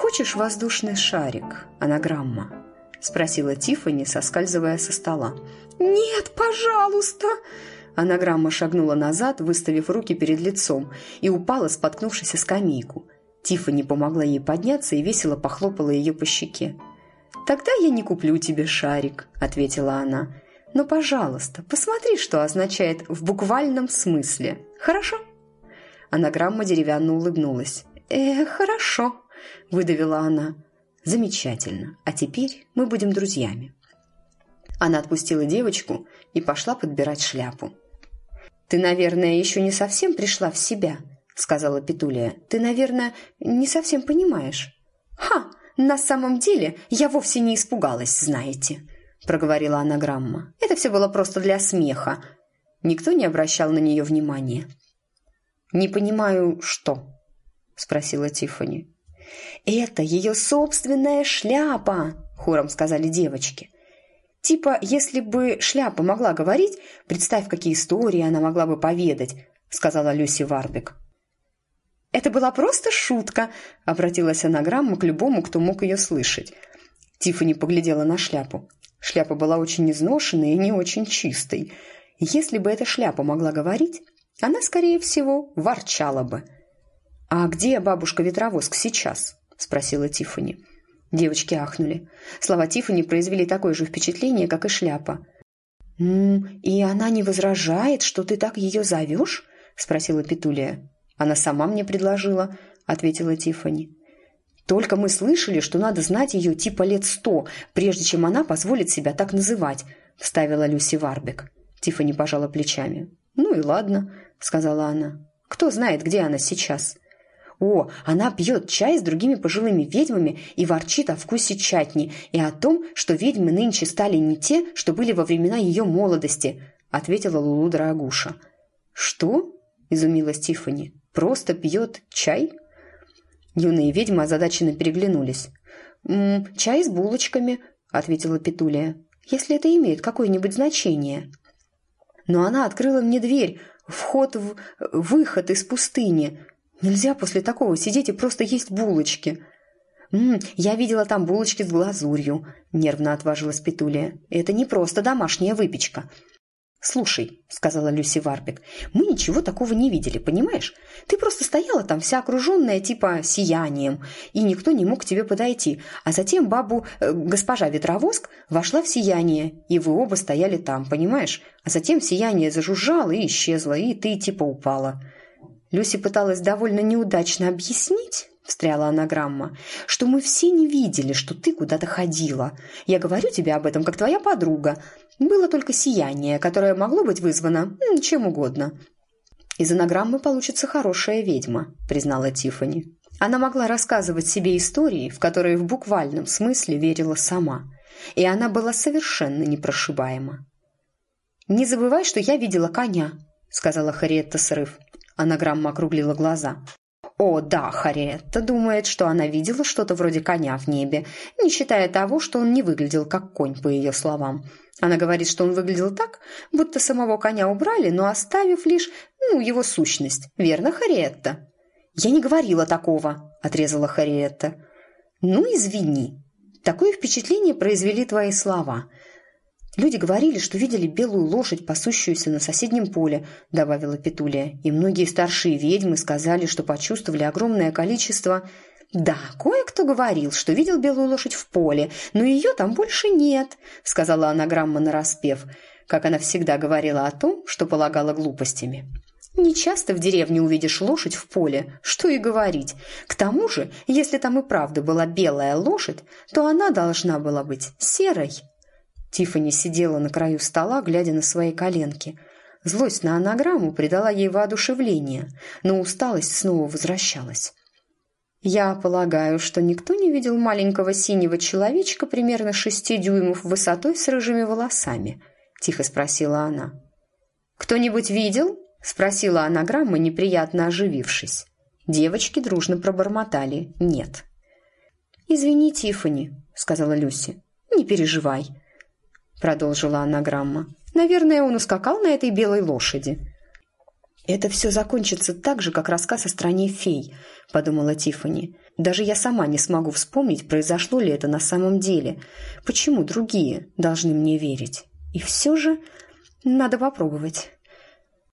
«Хочешь воздушный шарик, анаграмма?» – спросила Тиффани, соскальзывая со стола. «Нет, пожалуйста!» Анаграмма шагнула назад, выставив руки перед лицом, и упала, споткнувшись о скамейку. Тиффани помогла ей подняться и весело похлопала ее по щеке. «Тогда я не куплю тебе шарик», – ответила она. «Но, пожалуйста, посмотри, что означает в буквальном смысле. Хорошо?» Анаграмма деревянно улыбнулась. «Хорошо», – выдавила она. «Замечательно. А теперь мы будем друзьями». Она отпустила девочку и пошла подбирать шляпу. «Ты, наверное, еще не совсем пришла в себя», – сказала Петулия. «Ты, наверное, не совсем понимаешь». «Ха! На самом деле я вовсе не испугалась, знаете», – проговорила анаграмма. «Это все было просто для смеха». Никто не обращал на нее внимания. «Не понимаю, что?» – спросила Тиффани. «Это ее собственная шляпа», – хором сказали девочки. «Типа, если бы шляпа могла говорить, представь, какие истории она могла бы поведать», – сказала Люси Варбик. «Это была просто шутка», – обратилась анаграмма к любому, кто мог ее слышать. Тиффани поглядела на шляпу. Шляпа была очень изношенной и не очень чистой. Если бы эта шляпа могла говорить, она, скорее всего, ворчала бы. «А где бабушка-ветровоск сейчас?» – спросила Тиффани. Девочки ахнули. Слова Тиффани произвели такое же впечатление, как и шляпа. «И она не возражает, что ты так ее зовешь?» – спросила Петулия. «Она сама мне предложила», – ответила Тиффани. «Только мы слышали, что надо знать ее типа лет 100, прежде чем она позволит себя так называть», – вставила Люси Варбик. Тиффани пожала плечами. «Ну и ладно», – сказала она. «Кто знает, где она сейчас?» «О, она пьет чай с другими пожилыми ведьмами и ворчит о вкусе чатни и о том, что ведьмы нынче стали не те, что были во времена ее молодости», – ответила Лулу Дорогуша. «Что?» – изумилась Тиффани. «Просто пьет чай?» Юные ведьмы озадаченно переглянулись. «Чай с булочками», – ответила Петулия, – «если это имеет какое-нибудь значение». «Но она открыла мне дверь, выход из пустыни. Нельзя после такого сидеть и просто есть булочки». «Я видела там булочки с глазурью», – нервно отважилась Петулия. «Это не просто домашняя выпечка». «Слушай», – сказала Люси Варбик, – «мы ничего такого не видели, понимаешь? Ты просто стояла там вся окруженная типа сиянием, и никто не мог к тебе подойти. А затем госпожа Ветровоск вошла в сияние, и вы оба стояли там, понимаешь? А затем сияние зажужжало и исчезло, и ты типа упала». Люси пыталась довольно неудачно объяснить, встряла анаграмма, что мы все не видели, что ты куда-то ходила. Я говорю тебе об этом, как твоя подруга. Было только сияние, которое могло быть вызвано чем угодно. «Из анаграммы получится хорошая ведьма», – признала Тиффани. Она могла рассказывать себе истории, в которые в буквальном смысле верила сама. И она была совершенно непрошибаема. «Не забывай, что я видела коня», – сказала Харриетта Срыв. Анаграмма округлила глаза. «О, да, Харриетта думает, что она видела что-то вроде коня в небе, не считая того, что он не выглядел как конь, по ее словам. Она говорит, что он выглядел так, будто самого коня убрали, но оставив лишь, его сущность. Верно, Харриетта?» «Я не говорила такого», – отрезала Харриетта. «Извини. Такое впечатление произвели твои слова». «Люди говорили, что видели белую лошадь, пасущуюся на соседнем поле», – добавила Петулия. «И многие старшие ведьмы сказали, что почувствовали огромное количество...» «Да, кое-кто говорил, что видел белую лошадь в поле, но ее там больше нет», – сказала анаграмма нараспев, как она всегда говорила о том, что полагала глупостями. «Не часто в деревне увидишь лошадь в поле, что и говорить. К тому же, если там и правда была белая лошадь, то она должна была быть серой». Тиффани сидела на краю стола, глядя на свои коленки. Злость на анаграмму придала ей воодушевление, но усталость снова возвращалась. «Я полагаю, что никто не видел маленького синего человечка примерно 6 дюймов высотой с рыжими волосами?» – тихо спросила она. «Кто-нибудь видел?» – спросила анаграмма, неприятно оживившись. Девочки дружно пробормотали «нет». «Извини, Тиффани», – сказала Люси. «Не переживай», – продолжила анаграмма. «Наверное, он ускакал на этой белой лошади». «Это все закончится так же, как рассказ о стране фей», – подумала Тиффани. «Даже я сама не смогу вспомнить, произошло ли это на самом деле. Почему другие должны мне верить? И все же надо попробовать».